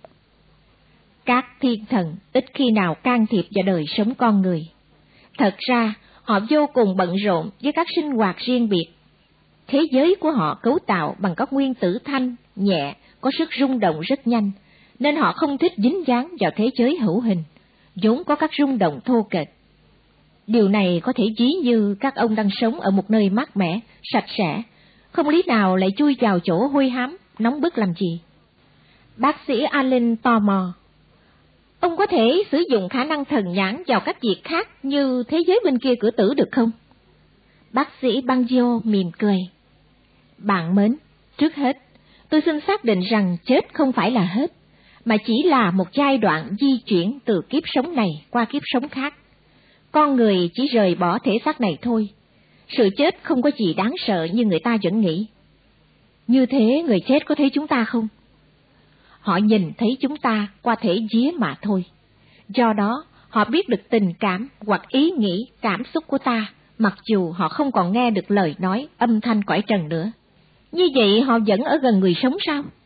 Các thiên thần ít khi nào can thiệp vào đời sống con người. Thật ra, họ vô cùng bận rộn với các sinh hoạt riêng biệt. Thế giới của họ cấu tạo bằng các nguyên tử thanh, nhẹ, có sức rung động rất nhanh, nên họ không thích dính dáng vào thế giới hữu hình, vốn có các rung động thô kệch. Điều này có thể ví như các ông đang sống ở một nơi mát mẻ, sạch sẽ, không lý nào lại chui vào chỗ hôi hám, nóng bức làm gì. Bác sĩ Allen tò mò. Ông có thể sử dụng khả năng thần nhãn vào các việc khác như thế giới bên kia cửa tử được không? Bác sĩ Bangio mỉm cười. Bạn mến, trước hết, tôi xin xác định rằng chết không phải là hết, mà chỉ là một giai đoạn di chuyển từ kiếp sống này qua kiếp sống khác. Con người chỉ rời bỏ thể xác này thôi. Sự chết không có gì đáng sợ như người ta vẫn nghĩ. Như thế người chết có thấy chúng ta không? Họ nhìn thấy chúng ta qua thể vía mà thôi. Do đó, họ biết được tình cảm hoặc ý nghĩ, cảm xúc của ta, mặc dù họ không còn nghe được lời nói, âm thanh cõi trần nữa. Như vậy họ vẫn ở gần người sống sao?